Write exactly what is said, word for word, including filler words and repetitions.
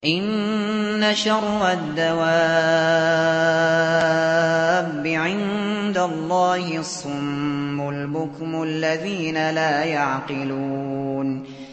إِنَّ شَرَّ الدَّوَابِّ عِندَ اللَّهِ الصُّمُّ الْبُكْمُ الَّذِينَ لَا يَعْقِلُونَ